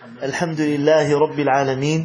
الحمد لله رب العالمين،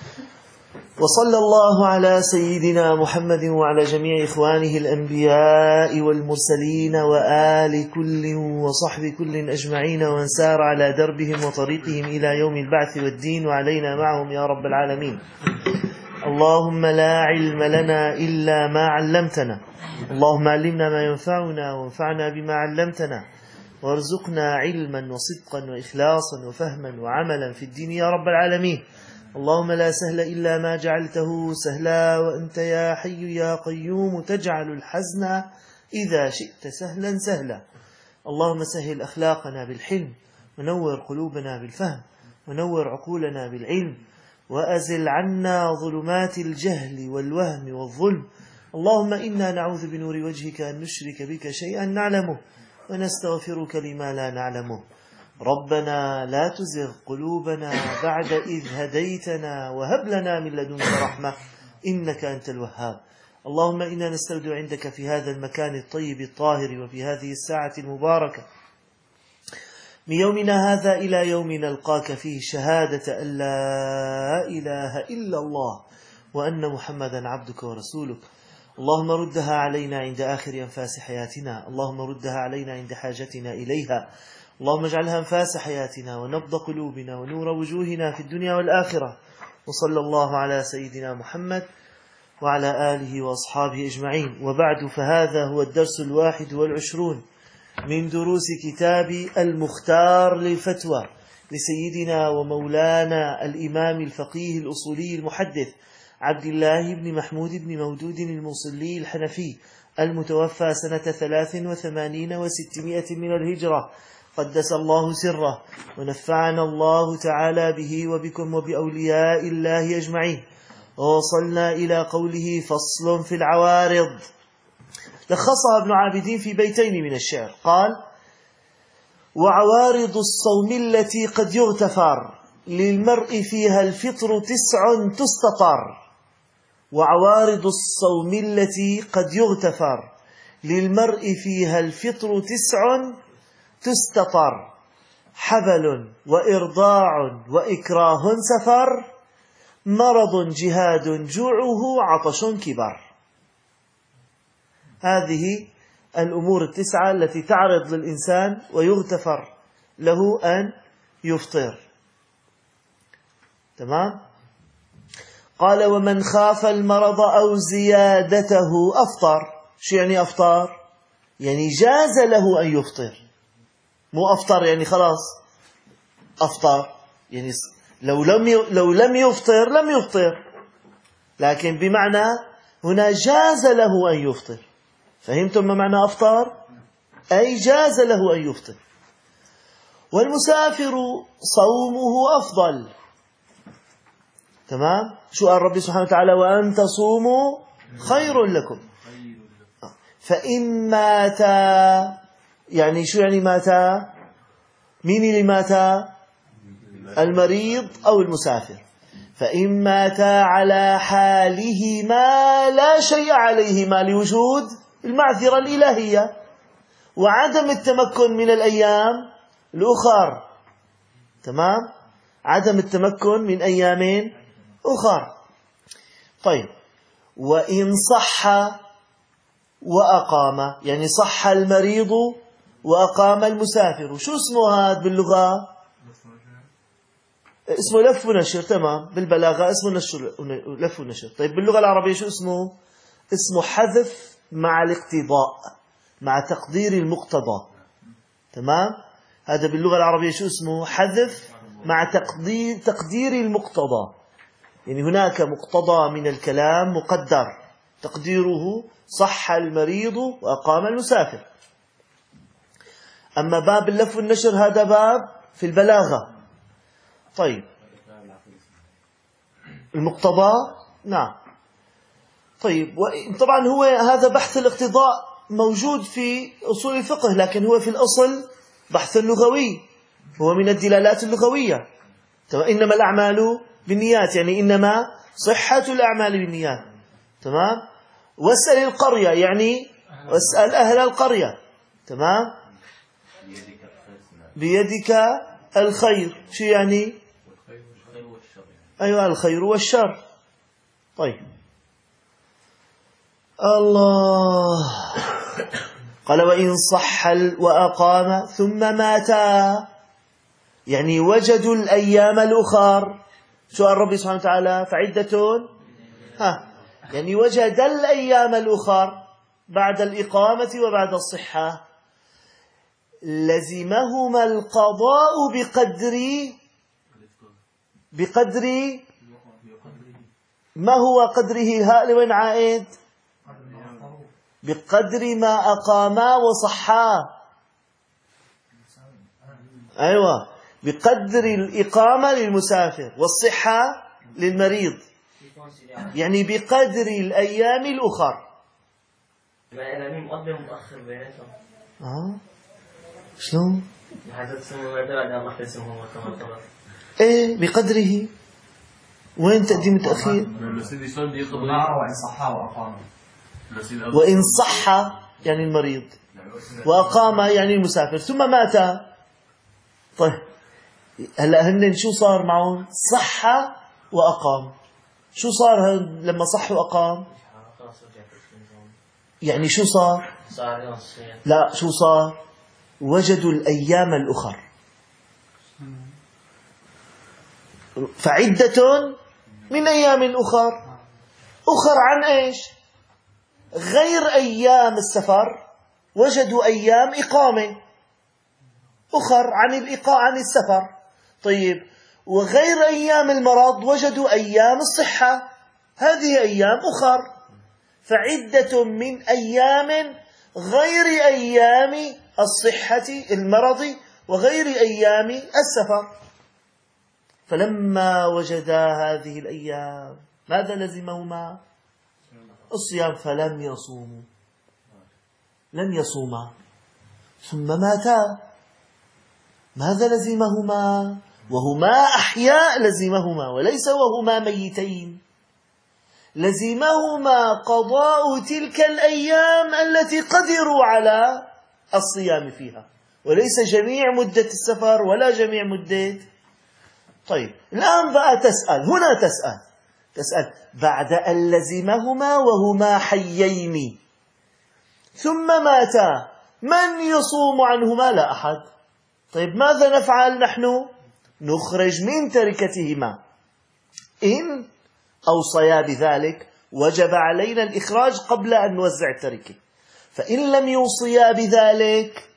وصلى الله على سيدنا محمد وعلى جميع إخوانه الأنبياء والمرسلين وآل كل وصحب كل أجمعين، ومن سار على دربهم وطريقهم إلى يوم البعث والدين، وعلينا معهم يا رب العالمين. اللهم لا علم لنا إلا ما علمتنا، اللهم علمنا ما ينفعنا وانفعنا بما علمتنا، وارزقنا علما وصدقا وإخلاصا وفهما وعملا في الدين يا رب العالمين. اللهم لا سهل إلا ما جعلته سهلا، وأنت يا حي يا قيوم تجعل الحزن إذا شئت سهلا سهلا. اللهم سهل أخلاقنا بالحلم، ونور قلوبنا بالفهم، ونور عقولنا بالعلم، وأزل عنا ظلمات الجهل والوهم والظلم. اللهم إنا نعوذ بنور وجهك أن نشرك بك شيئا نعلمه، ونستغفرك لما لا نعلمه. ربنا لا تزغ قلوبنا بعد إذ هديتنا، وهب لنا من لدنك رحمة إنك أنت الوهاب. اللهم إنا نستودع عندك في هذا المكان الطيب الطاهر، وفي هذه الساعة المباركة من يومنا هذا إلى يوم نلقاك فيه شهادة أن لا إله إلا الله وأن محمدا عبدك ورسولك. اللهم ردها علينا عند آخر أنفاس حياتنا، اللهم ردها علينا عند حاجتنا إليها، اللهم اجعلها أنفاس حياتنا ونبض قلوبنا ونور وجوهنا في الدنيا والآخرة. وصلى الله على سيدنا محمد وعلى آله وأصحابه أجمعين. وبعد، فهذا هو الدرس 21 من دروس كتاب المختار للفتوى لسيدنا ومولانا الإمام الفقيه الأصولي المحدث عبد الله بن محمود بن مودود الموصلي الحنفي، المتوفى سنة 83 و600 من الهجرة، قدس الله سره، ونفعنا الله تعالى به وبكم وبأولياء الله أجمعين. ووصلنا إلى قوله: فصل في العوارض. لخصها ابن عابدين في بيتين من الشعر، قال: وعوارض الصوم التي قد يغتفر للمرء فيها الفطر 9 تستطر. وعوارض الصوم التي قد يغتفر للمرء فيها الفطر 9 تستطر: حبل وإرضاع وإكراه سفر، مرض جهاد جوعه عطش كبر. هذه الأمور 9 التي تعرض للإنسان ويغتفر له أن يفطر. تمام؟ قال: ومن خاف المرض أو زيادته أفطر. شو يعني أفطر؟ يعني جاز له أن يفطر، مو أفطر يعني خلاص أفطر، يعني لو لم يفطر لم يفطر، لكن بمعنى هنا جاز له أن يفطر. فهمتم ما معنى أفطر؟ أي جاز له أن يفطر. والمسافر صومه أفضل. تمام؟ شو قال ربي سبحانه وتعالى: وأن تصوموا خير لكم. فإن مات، يعني شو يعني مات؟ مين اللي مات؟ المريض أو المسافر. فإن مات على حالهما لا شيء عليهما لوجود المعذرة الإلهية وعدم التمكن من الأيام الأخر. تمام؟ عدم التمكن من أيام أخر. طيب، وإن صح وأقام، يعني صح المريض وأقام المسافر. شو اسمه هذا باللغة؟ اسمه لف ونشر. تمام؟ بالبلاغة اسمه لف ونشر. طيب، باللغة العربية شو اسمه؟ اسمه حذف مع الاقتضاء، مع تقدير المقتضى. تمام؟ هذا باللغة العربية شو اسمه؟ حذف مع تقدير المقتضى. يعني هناك مقتضى من الكلام مقدر تقديره صح المريض وأقام المسافر. أما باب اللف والنشر هذا باب في البلاغة. طيب، المقتضى، نعم. طيب، طبعا هو هذا بحث الاقتضاء موجود في أصول الفقه، لكن هو في الأصل بحث لغوي، هو من الدلالات اللغوية. إنما الأعمال بالنيات، يعني إنما صحة الأعمال بالنيات. تمام؟ واسأل القرية، يعني واسأل أهل القرية. تمام؟ بيدك الخير. شو يعني؟ أيوة الخير والشر. طيب الله قال وإن صح وأقام ثم ماتا، يعني وجدوا الأيام الأخر. سؤال ربي سبحانه وتعالى فعدة يعني وجد الأيام الأخر بعد الإقامة وبعد الصحة، لزمهما القضاء بقدر ما هو قدره. هاء لوين عائد؟ بقدر ما أقاما وصحا. أيوة، بقدر الإقامة للمسافر والصحة للمريض، يعني بقدر الأيام الأخر. يعني مقدم مؤخر بيناتهم. شلون؟ حتى تسمى بعد ما تسمى إيه بقدره. وين تقديم التأخير؟ وإن صح وأقام. وإن صح يعني المريض، وأقام يعني المسافر، ثم مات. طيب هلا هن شو صار معهم؟ صح وأقام. شو صار لما صح وأقام؟ يعني شو صار؟ لا، شو صار؟ وجدوا الأيام الأخر، فعدة من أيام أخر عن إيش؟ غير أيام السفر. وجدوا أيام إقامة أخر عن السفر. طيب وغير أيام المرض وجدوا أيام الصحة، هذه أيام أخر، فعدة من أيام غير أيام الصحة المرض وغير أيام السفر. فلما وجدا هذه الأيام ماذا لزمهما؟ الصيام، فلم يصوموا، لم يصوما ثم ماتا. ماذا لزمهما؟ وهما أحياء لزمهما، وليس وهما ميتين. لزمهما قضاء تلك الأيام التي قدروا على الصيام فيها، وليس جميع مدة السفر ولا جميع مدة. طيب الآن بقى تسأل بعد أن لزمهما وهما حيين ثم ماتا، من يصوم عنهما؟ لا أحد. طيب ماذا نفعل نحن؟ نخرج من تركتهما. إن أوصيا بذلك وجب علينا الإخراج قبل أن نوزع التركة، فإن لم يوصيا بذلك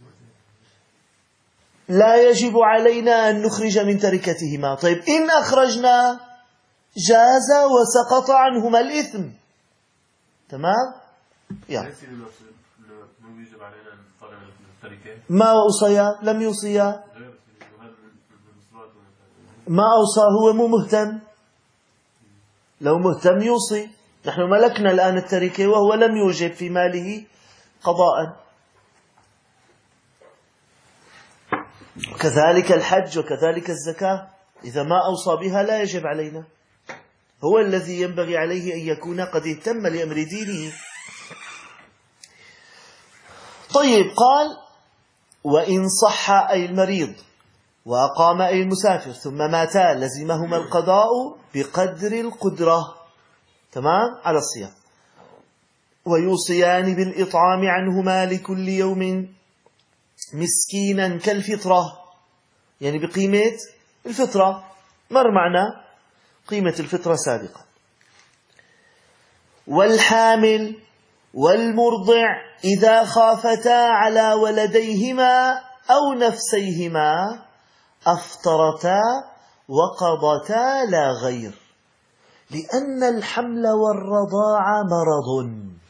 لا يجب علينا أن نخرج من تركتهما. طيب إن أخرجنا جاز وسقط عنهما الإثم. تمام؟ ما أوصيا؟ لم يوصيا. ما أوصى، هو مو مهتم. لو مهتم يوصي. نحن ملكنا الآن التركة وهو لم يوجب في ماله قضاء. كذلك الحج وكذلك الزكاة، إذا ما أوصى بها لا يجب علينا. هو الذي ينبغي عليه أن يكون قد اهتم لأمر دينه. طيب قال وإن صح أي المريض وأقام أي المسافر ثم ماتا لزمهما القضاء بقدر القدرة، تمام، على الصيام. ويوصيان بالإطعام عنهما لكل يوم مسكينا كالفطرة، يعني بقيمة الفطرة. مر معنا قيمة الفطرة سابقا. والحامل والمرضع إذا خافتا على ولديهما أو نفسيهما أفطرتا وقضتا لا غير، لأن الحمل والرضاع مرض.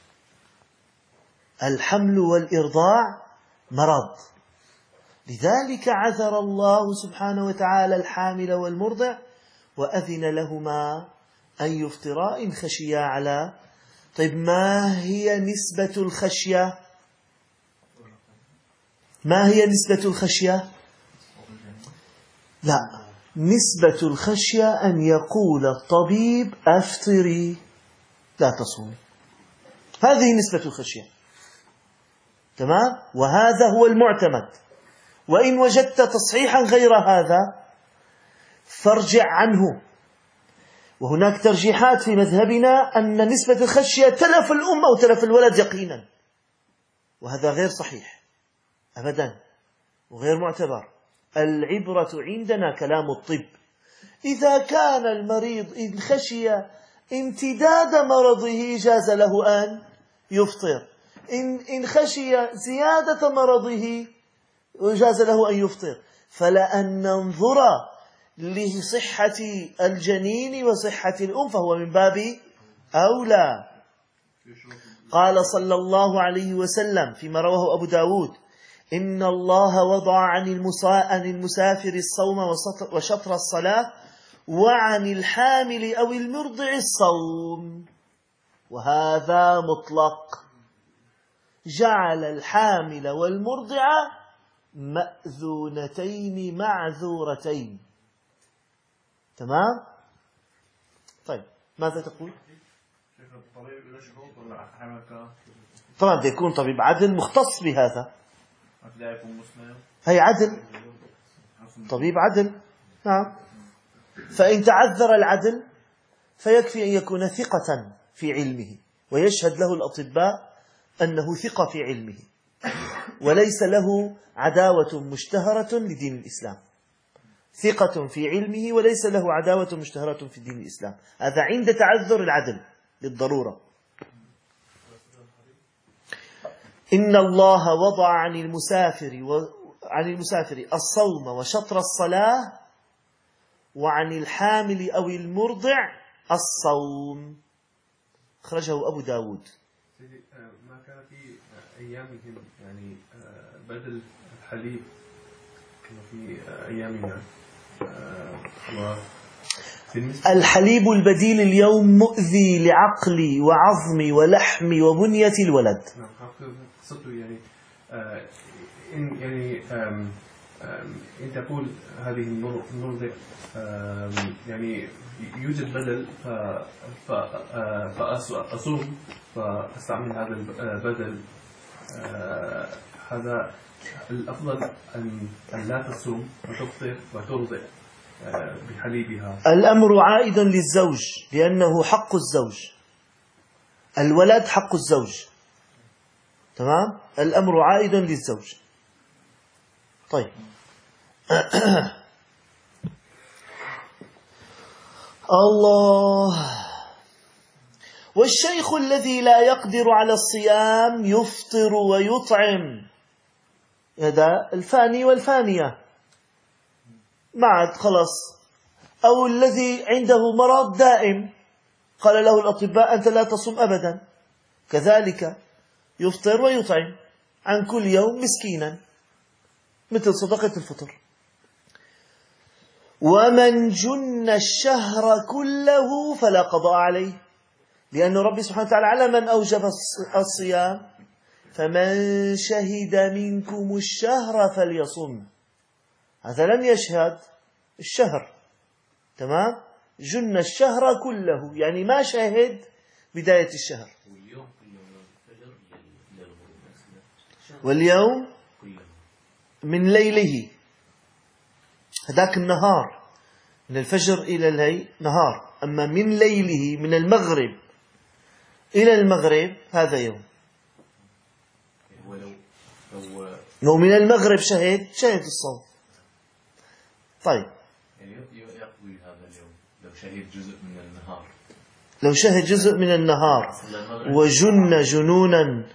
الحمل والإرضاع مرض، لذلك عذر الله سبحانه وتعالى الحامل والمرضع وأذن لهما أن يفطرا إن خشيا على. طيب ما هي نسبة الخشية؟ ما هي نسبة الخشية؟ لا، نسبة الخشية أن يقول الطبيب أفطري لا تصومي، هذه نسبة الخشية. تمام؟ وهذا هو المعتمد. وإن وجدت تصحيحا غير هذا فارجع عنه، وهناك ترجيحات في مذهبنا أن نسبة الخشية تلف الأم أو تلف الولد يقينا، وهذا غير صحيح أبدا وغير معتبر. العبرة عندنا كلام الطب. إذا كان المريض إن خشي امتداد مرضه جاز له أن يفطر، إن خشي زيادة مرضه جاز له أن يفطر، فلأن ننظر لصحة الجنين وصحة الأم فهو من باب أولى. قال صلى الله عليه وسلم فيما رواه أبو داود: إن الله وضع عن المسافر الصوم وشطر الصلاة، وعن الحامل أو المرضع الصوم. وهذا مطلق، جعل الحامل والمرضع مأذونتين معذورتين. تمام؟ طيب ماذا تقول؟ طبعا بده يكون طبيب عدل مختص بهذا. هي عدل، طبيب عدل. نعم. فإن تعذر العدل فيكفي أن يكون ثقة في علمه، ويشهد له الأطباء أنه ثقة في علمه، وليس له عداوة مشتهرة لدين الإسلام. ثقة في علمه وليس له عداوة مشتهرة في دين الإسلام، هذا عند تعذر العدل للضرورة. إن الله وضع عن المسافر الصوم وشطر الصلاة، وعن الحامل أو المرضع الصوم. أخرجه أبو داود. ما كان في أيامهم يعني بدل الحليب في أيامنا، الحليب البديل اليوم مؤذي لعقل وعظم ولحم وبنية الولد. يعني إن تقول هذه المرضع يعني يوجد بدل فأصوم فأستعمل هذا البدل، هذا الأفضل أن لا تصوم وتفطر وترضع بحليبها. الأمر عائد للزوج، لأنه حق الزوج، الولد حق الزوج. تمام؟ الأمر عائد للزوج. طيب الله. والشيخ الذي لا يقدر على الصيام يفطر ويطعم. هذا الفاني والفانية ما عاد خلاص. أو الذي عنده مرض دائم قال له الأطباء أنت لا تصوم أبدا، كذلك يفطر ويطعم عن كل يوم مسكينا مثل صدقة الفطر. ومن جن الشهر كله فلا قضاء عليه، لأن ربي سبحانه وتعالى على من أوجب الصيام: فمن شهد منكم الشهر فليصم. هذا لم يشهد الشهر. تمام؟ جن الشهر كله يعني ما شهد بداية الشهر. واليوم من ليله، هذاك النهار من الفجر إلى الليل نهار، أما من ليله من المغرب إلى المغرب هذا يوم. لو من المغرب شهد الصوم. طيب يقضي هذا اليوم لو شهد جزء من النهار، لو شهد جزء من النهار وجن جنونا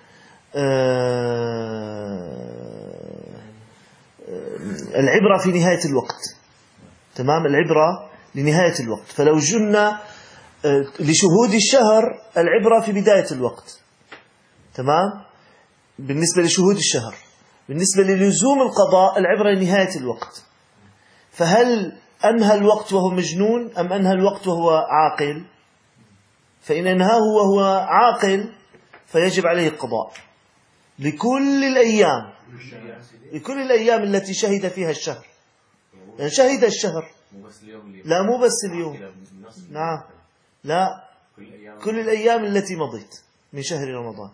العبرة في نهاية الوقت. تمام؟ العبرة لنهاية الوقت. فلو جن لشهود الشهر العبرة في بداية الوقت. تمام؟ بالنسبة لشهود الشهر. بالنسبة للزوم القضاء العبرة لنهاية الوقت. فهل أنهى الوقت وهو مجنون أم أنهى الوقت وهو عاقل؟ فإن أنهاه وهو عاقل فيجب عليه القضاء لكل الأيام التي شهد فيها الشهر. يعني شهد الشهر، لا مو بس اليوم، نعم، لا، كل الأيام التي مضت من شهر رمضان.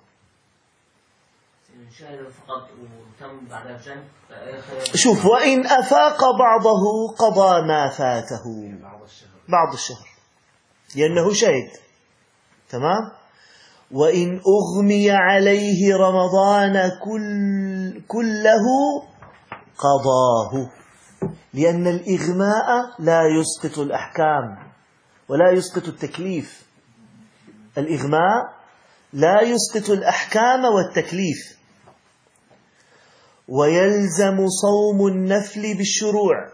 شوف، وإن أفاق بعضه قضى ما فاته بعض الشهر. لأنه شهد. تمام. وإن أغمي عليه رمضان كله قضاه، لأن الإغماء لا يسقط الأحكام ولا يسقط التكليف. الإغماء لا يسقط الأحكام والتكليف. ويلزم صوم النفل بالشروع.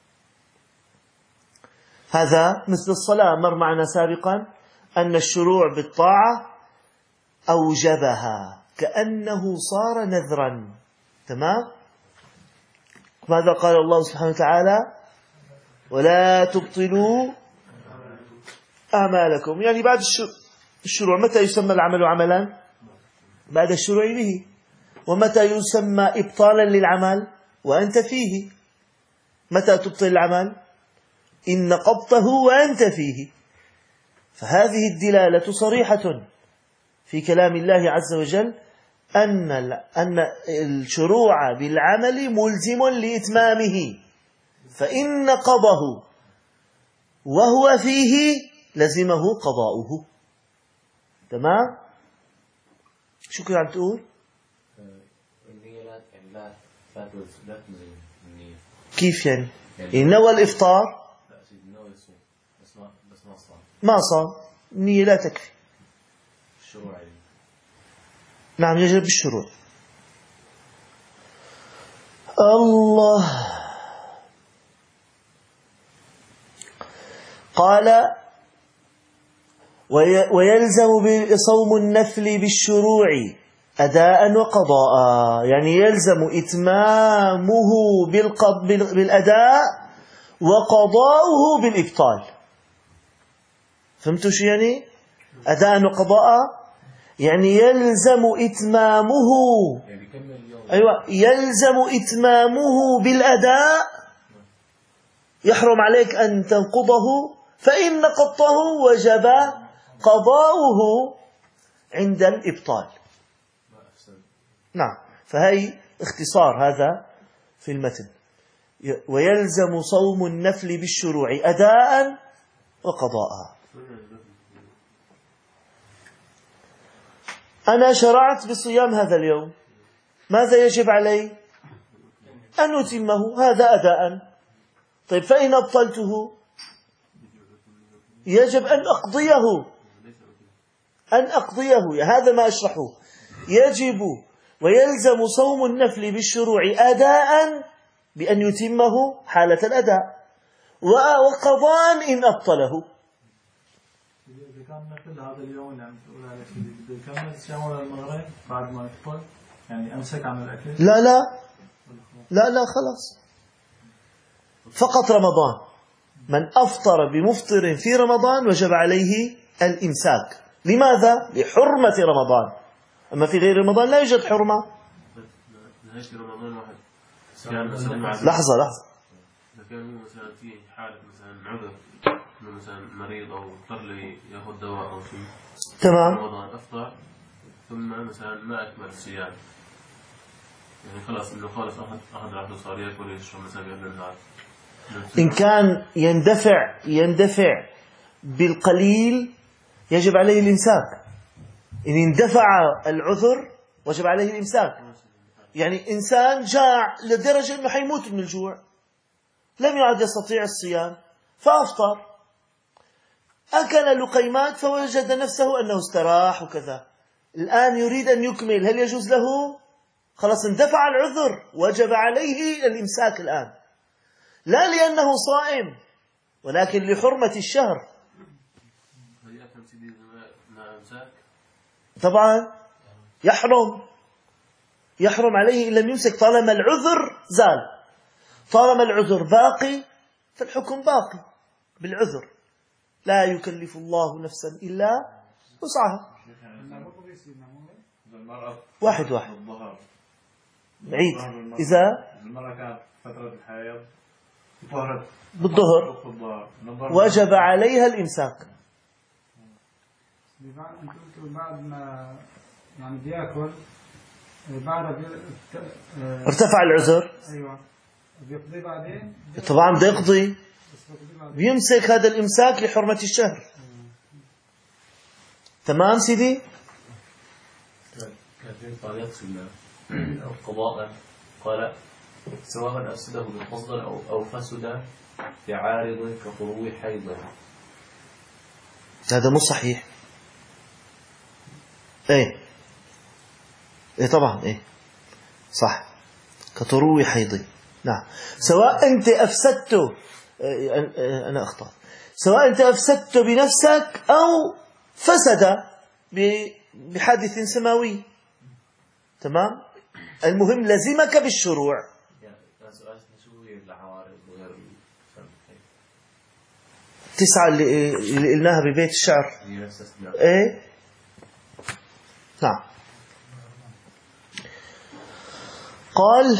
هذا مثل الصلاة، مر معنا سابقا أن الشروع بالطاعة أوجبها كأنه صار نذرا. تمام. ماذا قال الله سبحانه وتعالى؟ ولا تبطلوا أعمالكم. يعني بعد الشروع. متى يسمى العمل عملا؟ بعد الشروع به. ومتى يسمى إبطالا للعمل؟ وأنت فيه. متى تبطل العمل؟ إن نقضته وأنت فيه. فهذه الدلالة صريحة في كلام الله عز وجل أن الشروع بالعمل ملزم لإتمامه، فإن نقضه وهو فيه لزمه قضاؤه. تمام. شو كنت عم تقول؟ النية لا تلزم النية. كيف يعني؟ نوى الإفطار لا سيدي نوى يصوم بس ما صام. ما صام، النية لا تكفي. الشروع يعني. نعم يجب بالشروع. الله قال ويلزم صوم النفل بالشروع أداء وقضاء، يعني يلزم إتمامه بالأداء وقضاؤه بالإبطال. فهمتوا شو يعني أداء وقضاء؟ يعني يلزم إتمامه، أيوة يلزم إتمامه بالأداء. يحرم عليك أن تنقضه، فإن نقضته وجب قضاؤه عند الإبطال. نعم. فهي اختصار هذا في المتن. ويلزم صوم النفل بالشروع أداء وقضاء. أنا شرعت بصيام هذا اليوم، ماذا يجب علي؟ أن أتمه، هذا أداء. طيب فإن أبطلته يجب أن أقضيه. هذا ما أشرحه. يجب ويلزم صوم النفل بالشروع أداء بأن يتمه حالة الأداء، وقضاء إن أبطله. إذا كان نفل هذا اليوم اللي عم تقول على سيدي بيكمل صيامه للمغرب بعد ما يفطر، يعني أمسك عن الأكل؟ لا خلاص، فقط رمضان. من أفطر بمفطر في رمضان وجب عليه الإمساك. لماذا؟ لحرمة رمضان. أما في غير رمضان لا يوجد حرمة. نهاية رمضان واحد صيام مثلا لحظة إذا كان مثلا في حالة مثلا عذر، مثلا مريض أو اضطر لي يأخذ دواء أو شيء، تمام، رمضان أفطر ثم مثلا ما أكمل الصيام، يعني خلاص إنه خالص أخذ راحته صار يأكل ويشرب مثلا قبل النهار. إن كان يندفع بالقليل يجب عليه الإمساك. إن اندفع العذر وجب عليه الإمساك. يعني إنسان جاع لدرجة أنه حيموت من الجوع، لم يعد يستطيع الصيام فأفطر، أكل لقيمات فوجد نفسه أنه استراح وكذا. الآن يريد أن يكمل، هل يجوز له؟ خلاص اندفع العذر، وجب عليه الإمساك الآن، لا لأنه صائم ولكن لحرمة الشهر. طبعا يحرم عليه إن لم يمسك طالما العذر زال. طالما العذر باقي فالحكم باقي بالعذر، لا يكلف الله نفسا إلا وسعها. واحد عيد إذا المرأة كانت فترة الحيض بالظهر وجب عليها الإمساك. بعد ما يعني بياكل بعد ارتفع العذر، ايوه بيقضي بعدين. طبعا بده يقضي، بيمسك هذا الإمساك لحرمة الشهر. تمام سيدي؟ كان قال يقصد أو قضاء قال سواء أفسده بالقصد أو فسد في عارض كخروج حيض. هذا مو صحيح. ايه طبعا ايه صح، كطروي حيض. نعم، سواء انت افسدته، انا اخطأت، سواء انت افسدته بنفسك او فسد بحادث سماوي. تمام، المهم لزمك بالشروع. تسعة اللي قلناها ببيت الشعر. ايه نعم. قال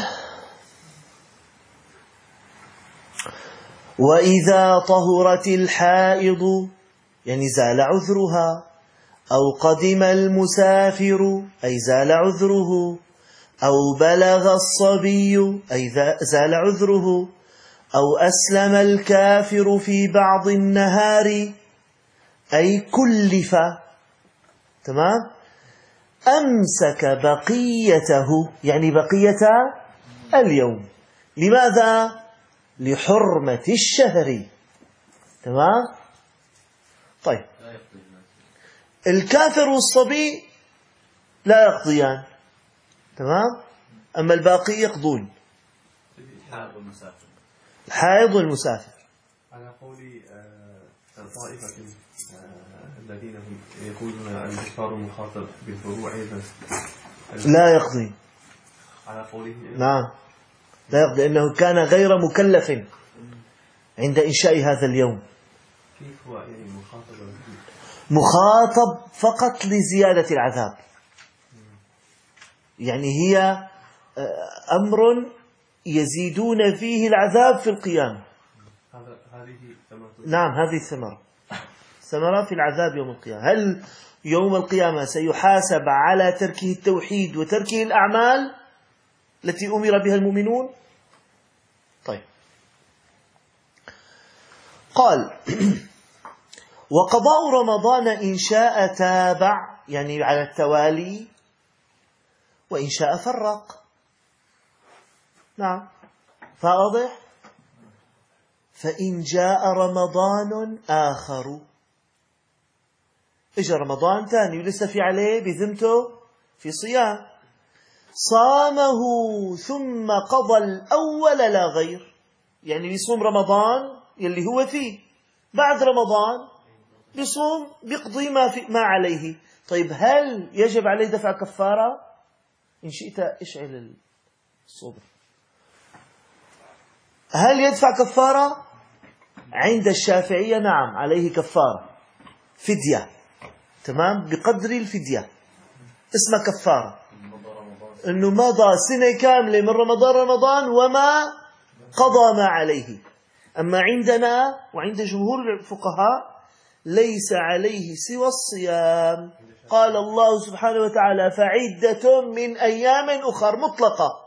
وإذا طهرت الحائض يعني زال عذرها، أو قدم المسافر أي زال عذره، أو بلغ الصبي أي زال عذره، أو أسلم الكافر في بعض النهار أي كلف. تمام، أمسك بقيته يعني بقية اليوم. لماذا؟ لحرمة الشهر. تمام. طيب، الكافر والصبي لا يقضيان. تمام، أما الباقي يقضون، الحائض والمسافر. على قول طائفة الذين هم يقولون الكفار مخاطب بالفروع أيضا لا يقضي. على قوله نعم لا يقضي، لأنه كان غير مكلف عند إنشاء هذا اليوم. كيف هو يعني مخاطب فقط لزيادة العذاب، يعني هي أمر يزيدون فيه العذاب في القيامة. نعم، هذه ثمرة في العذاب يوم القيامة. هل يوم القيامة سيحاسب على تركه التوحيد وتركه الأعمال التي أمر بها المؤمنون؟ طيب، قال وقضاء رمضان إن شاء تابع يعني على التوالي، وإن شاء فرق. نعم، فواضح. فإن جاء رمضان آخر، إجا رمضان ثاني ولسه في عليه بذمته في صيام، صامه ثم قضى الأول لا غير، يعني بيصوم رمضان يلي هو فيه، بعد رمضان بيصوم بيقضي ما عليه. طيب، هل يجب عليه دفع كفارة؟ إن شئت اشعل الصبر. هل يدفع كفارة؟ عند الشافعية نعم، عليه كفارة فدية. تمام، بقدر الفدية اسمها كفارة، انه مضى سنة كاملة من رمضان وما قضى ما عليه. اما عندنا وعند جمهور الفقهاء ليس عليه سوى الصيام. قال الله سبحانه وتعالى فعدة من أيام أخر مطلقة.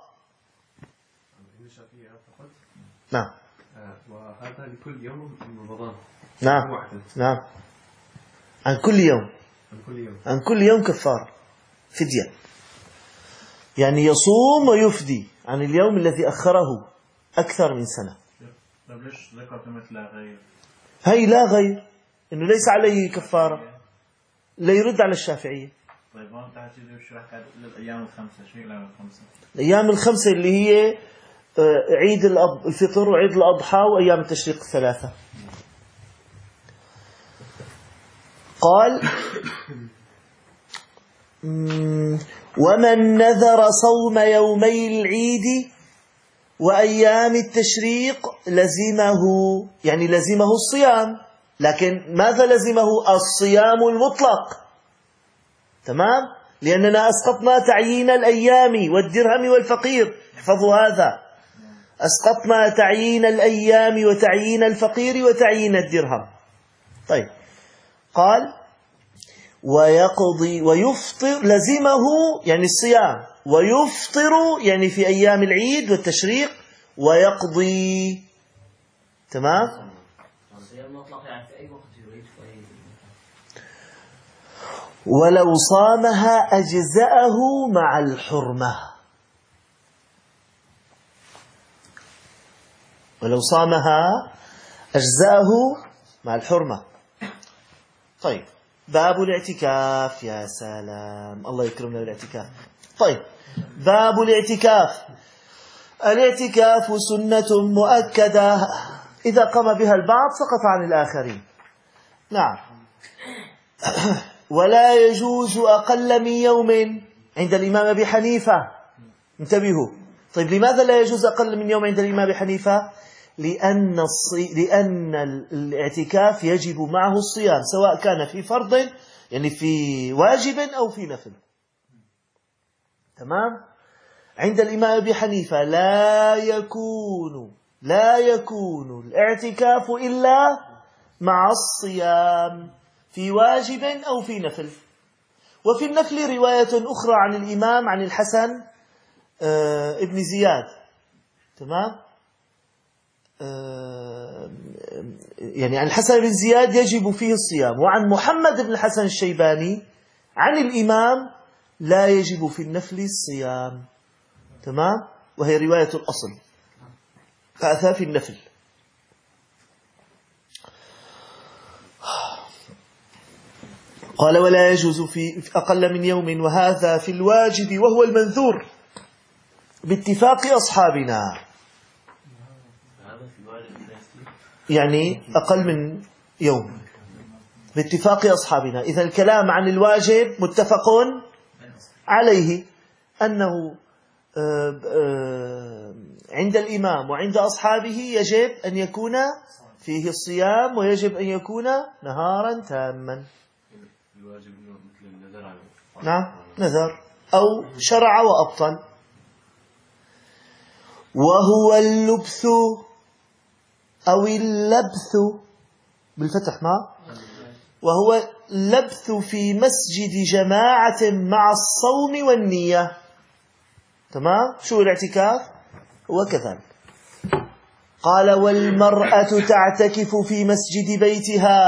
نعم، وهذا لكل يوم من رمضان. نعم، عن كل يوم كفارة فدية، يعني يصوم ويفدي عن اليوم الذي أخره أكثر من سنة. طيب ليش ذكرت مثل لا غير؟ هي لا غير، إنه ليس عليه كفارة، لا يرد على الشافعية. طيب ما انت شرحت للأيام الخمسة، شيء الأيام الخمسة؟ الأيام الخمسة اللي هي عيد الفطر وعيد الأضحى وأيام التشريق الثلاثة. قال ومن نذر صوم يومي العيد وأيام التشريق لزمه الصيام، لكن ماذا لزمه؟ الصيام المطلق. تمام، لأننا أسقطنا تعيين الأيام والدرهم والفقير. احفظوا هذا، أسقطنا تعيين الأيام وتعيين الفقير وتعيين الدرهم. طيب، قال ويقضي ويفطر، لزمه يعني الصيام، ويفطر يعني في أيام العيد والتشريق، ويقضي. تمام. الصيام مطلق يعني في أي وقت يريد، في أي ولو صامها أجزأه مع الحرمة. ولو صامها أجزأه مع الحرمة. طيب، باب الاعتكاف. يا سلام، الله يكرمنا بالاعتكاف. طيب، باب الاعتكاف. الاعتكاف سنة مؤكدة إذا قام بها البعض سقط عن الآخرين. نعم. ولا يجوز أقل من يوم عند الإمام أبي حنيفة. انتبهوا. طيب، لماذا لا يجوز أقل من يوم عند الإمام أبي حنيفة؟ لأن الاعتكاف يجب معه الصيام، سواء كان في فرض يعني في واجب أو في نفل. تمام؟ عند الإمام أبي حنيفة لا يكون الاعتكاف إلا مع الصيام في واجب أو في نفل. وفي النفل رواية أخرى عن الإمام عن الحسن ابن زياد. تمام؟ يعني عن الحسن بن زياد يجب فيه الصيام، وعن محمد بن الحسن الشيباني عن الإمام لا يجب في النفل الصيام. تمام؟ وهي رواية الأصل، فأتى في النفل. قال ولا يجوز في أقل من يوم، وهذا في الواجب وهو المنذور باتفاق أصحابنا. يعني أقل من يوم باتفاق أصحابنا. إذا الكلام عن الواجب متفق عليه، أنه عند الإمام وعند أصحابه يجب أن يكون فيه الصيام، ويجب أن يكون نهارا تاما. نعم، نذر أو شرع وأبطل. وهو اللبث أو اللبث بالفتح، ما وهو اللبث في مسجد جماعة مع الصوم والنية. تمام؟ شو الاعتكاف؟ هو كذلك. قال والمرأة تعتكف في مسجد بيتها.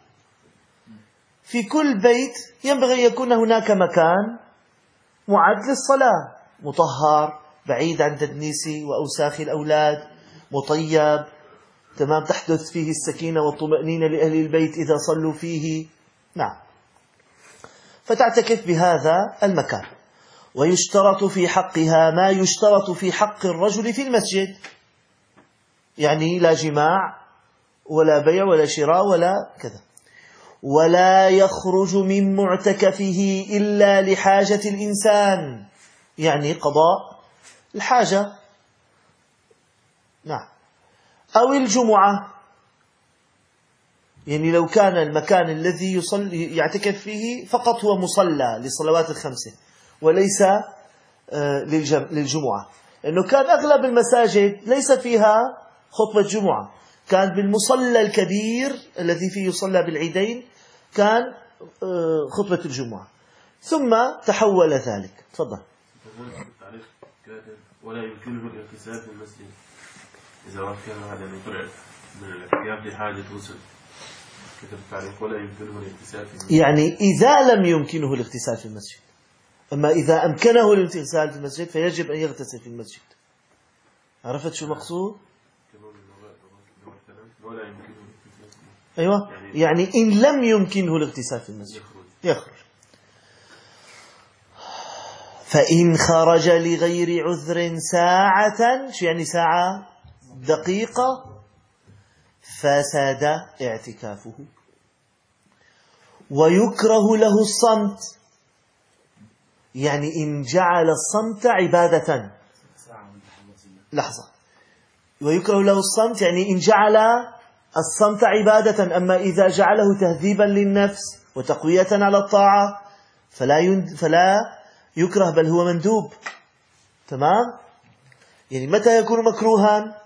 في كل بيت ينبغي أن يكون هناك مكان معد للصلاة، مطهر، بعيد عن تدنيس وأوساخ الأولاد، مطيب. تمام؟ تحدث فيه السكينة والطمأنينة لأهل البيت إذا صلوا فيه. نعم. فتعتكف بهذا المكان. ويشترط في حقها ما يشترط في حق الرجل في المسجد، يعني لا جماع ولا بيع ولا شراء ولا كذا. ولا يخرج من معتكفه إلا لحاجة الإنسان، يعني قضاء الحاجة. نعم. أو الجمعة، يعني لو كان المكان الذي يعتكف فيه فقط هو مصلى للصلوات الخمسة وليس للجمعة، لأنه كان أغلب المساجد ليس فيها خطبة جمعة، كان بالمصلى الكبير الذي فيه يصلى بالعيدين كان خطبة الجمعة، ثم تحول ذلك. تفضل. ولا يمكنه الاغتسال في المسجد إذا كان هذا من طلع من الاعتكاف لحاجة غسل. كتب التعليق ولا يمكنه الاغتسال في المسجد، يعني إذا لم يمكنه الاغتسال في المسجد. أما إذا أمكنه الاغتسال في المسجد فيجب أن يغتسل في المسجد. عرفت شو مقصود؟ ولا يمكنه الاغتسال. أيوة، يعني إن لم يمكنه الاغتسال في المسجد يخرج. فإن خرج لغير عذر ساعة، شو يعني ساعة؟ دقيقة، فساد اعتكافه. ويكره له الصمت، يعني إن جعل الصمت عبادة. لحظة. ويكره له الصمت يعني إن جعل الصمت عبادة. أما إذا جعله تهذيبا للنفس وتقوية على الطاعة فلا يكره، بل هو مندوب. تمام؟ يعني متى يكون مكروها؟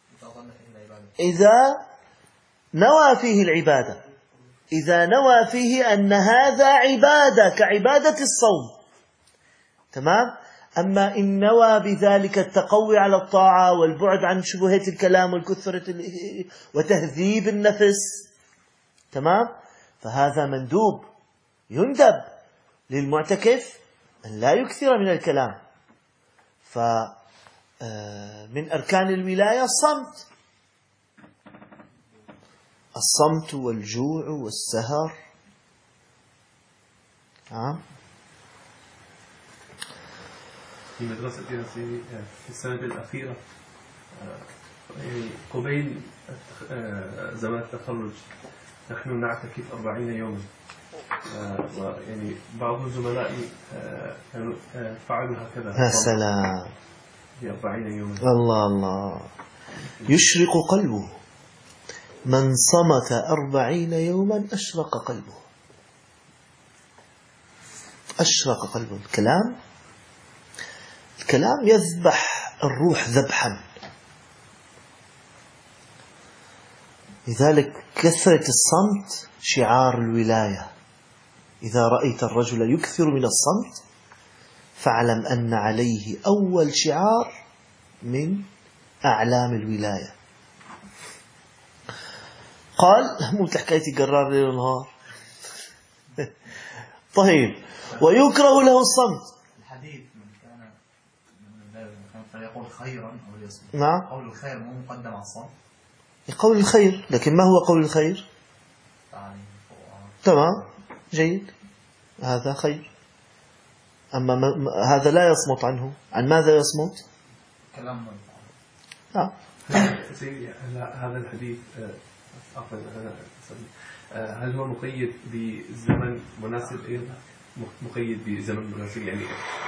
إذا نوى فيه العبادة، إذا نوى فيه أن هذا عبادة كعبادة الصوم. تمام؟ أما إن نوى بذلك التقوي على الطاعة والبعد عن شبهات الكلام والكثرة وتهذيب النفس، تمام؟ فهذا مندوب. يندب للمعتكف أن لا يكثر من الكلام. فمن أركان الولاية الصمت والجوع والسهر. في مدرستنا في السنة الأخيرة قبيل زمان التخرج نحن نعتكف 40 يوما، ويعني بعض الزملاء كانوا فعلوا هكذا. يا سلام، في 40 يوما. الله الله، يشرق قلبه. من صمت 40 يوما أشرق قلبه، أشرق قلبه. الكلام يذبح الروح ذبحا. لذلك كثرة الصمت شعار الولاية. إذا رأيت الرجل يكثر من الصمت فاعلم أن عليه أول شعار من أعلام الولاية. قال مو حكايتي قرار ليل ونهار. طيب، ويكره له الصمت. الحديث من كان فيقول خيرا أو يصمت. نعم، قول الخير مو مقدم على الصمت. قول الخير، لكن ما هو قول الخير؟ تمام، جيد، هذا خير. أما هذا لا يصمت عنه. عن ماذا يصمت؟ كلام سيدي، هذا الحديث هل هو مقيد بزمن مناسب أيضا؟ مقيد بزمن مناسب، يعني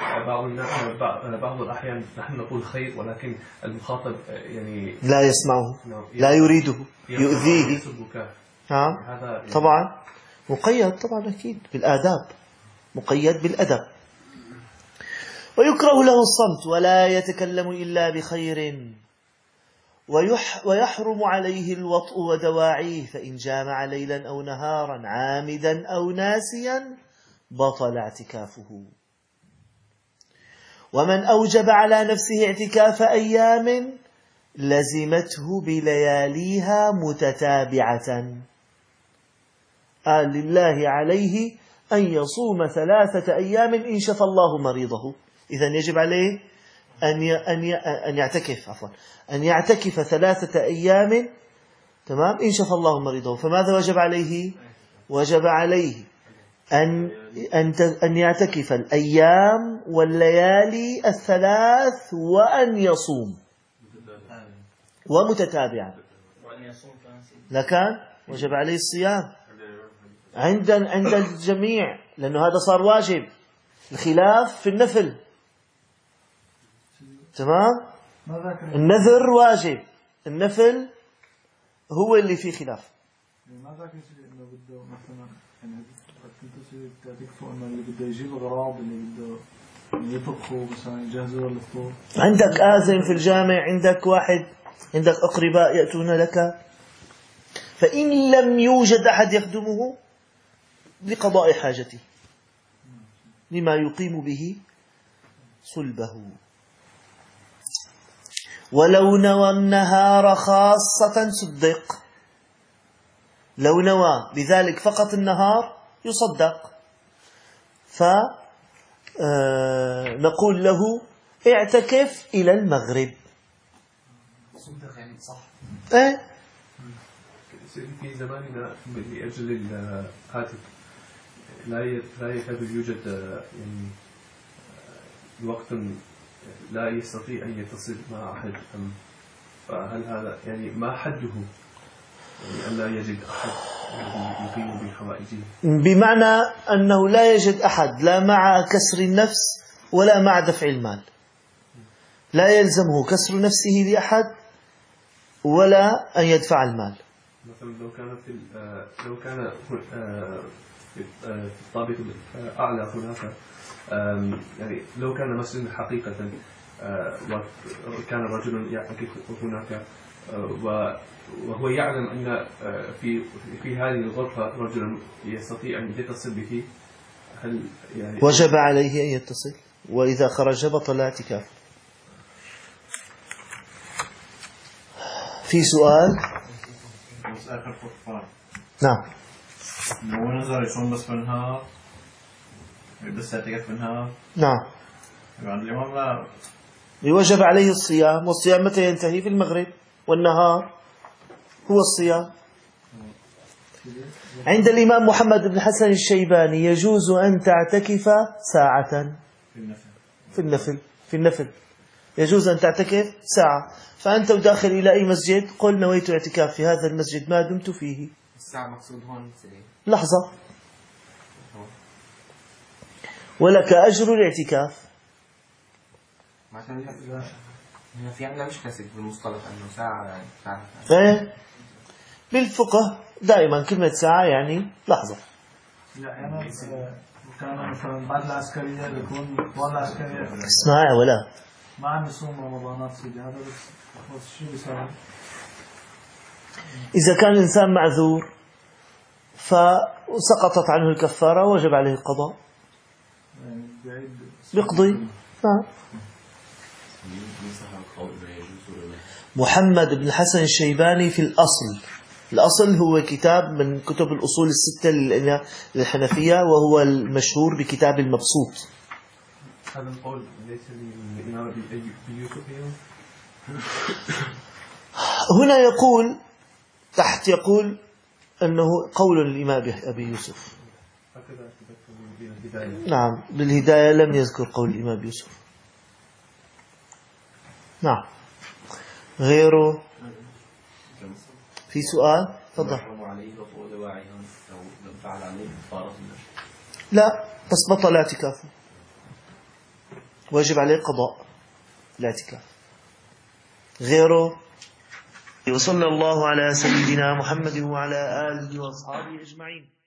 بعض الأحيان نحن نقول خير ولكن المخاطب يعني لا يسمعه، لا يريده، يؤذيه. طبعا مقيد، طبعا أكيد بالآداب، مقيد بالأدب. ويكره له الصمت ولا يتكلم إلا بخير، ويحرم عليه الوطء ودواعيه، فإن جامع ليلا أو نهارا عامدا أو ناسيا بطل اعتكافه. ومن أوجب على نفسه اعتكاف أيام لزمته بلياليها متتابعة، قال لله عليه أن يصوم 3 أيام إن شفى الله مريضه. إذن يجب عليه أن يعتكف 3 أيام، تمام، إن شفى الله مريضه. فماذا وجب عليه؟ وجب عليه أن يعتكف الأيام والليالي 3 وأن يصوم ومتتابعا. لكن وجب عليه الصيام عند الجميع، لأنه هذا صار واجب. الخلاف في النفل، تمام. النذر واجب، النفل هو اللي فيه خلاف. ما ذاك الشيء انه بده مثلا يعني كنتوا تعرفوا انه اللي بده يجيب اغراض، اللي بده يطبخوا مثلا يجهزوا للفطور. عندك آذن في الجامع، عندك واحد، عندك أقرباء يأتون لك، فإن لم يوجد أحد يخدمه لقضاء حاجته لما يقيم به صلبه. ولو نوى النهار خاصة صدق، لو نوى بذلك فقط النهار يصدق. فنقول له اعتكف إلى المغرب. صدق يعني صح. في زماننا لأجل الهاتف لا يكاد يوجد يعني وقت لا يستطيع أن يتصل مع أحد. فهل هذا يعني ما حده؟ يعني أن لا يجد أحد يقيم بحوائجه، بمعنى أنه لا يجد أحد، لا مع كسر النفس ولا مع دفع المال. لا يلزمه كسر نفسه لأحد ولا أن يدفع المال. مثلا لو كان في الطابق الأعلى هناك، يعني لو كان مسجد حقيقة وكان رجل يعتكف هناك وهو يعلم أن في هذه الغرفة رجل يستطيع أن يتصل به، هل يعني وجب عليه أن يتصل، وإذا خرج بطل اعتكافه. في سؤال؟ مسألة الكفار. نعم. لو نزل يصوم بس بالنهار بس اعتكاف منها نعم، عند الإمام لا. وجب عليه الصيام، والصيام متى ينتهي؟ في المغرب، والنهار هو الصيام. عند الإمام محمد بن حسن الشيباني يجوز أن تعتكف ساعة في النفل يجوز أن تعتكف ساعة. فأنت داخل إلى أي مسجد قل نويت اعتكاف في هذا المسجد ما دمت فيه. الساعة مقصود هون لحظة، ولك أجر الاعتكاف. هنا في عندنا مشكلة في المصطلح أنه ساعة يعني فاهم؟ بالفقه دائما كلمة ساعة يعني لحظة. لا يعني كان مثلا بعد العسكرية بيكون طوال العسكرية اسمع ولا ما عم يصوم رمضانات سيدي، هذا بس شو بيساوي؟ إذا كان الإنسان معذور فسقطت عنه الكفارة وجب عليه القضاء، يعني بعيد بيقضي. محمد بن حسن الشيباني في الأصل هو كتاب من كتب الأصول الستة للحنفية، وهو المشهور بكتاب المبسوط. هذا القول ليس للإمام أبي يوسف هنا يقول تحت يقول أنه قول الإمام أبي يوسف. هكذا بالهداية. نعم بالهداية لم يذكر قول الإمام يوسف. نعم. غيره في سؤال؟ تفضل. لا بس بطل اعتكافه، واجب عليه قضاء الاعتكاف. غيره. وصلى الله على سيدنا محمد وعلى آله وأصحابه أجمعين.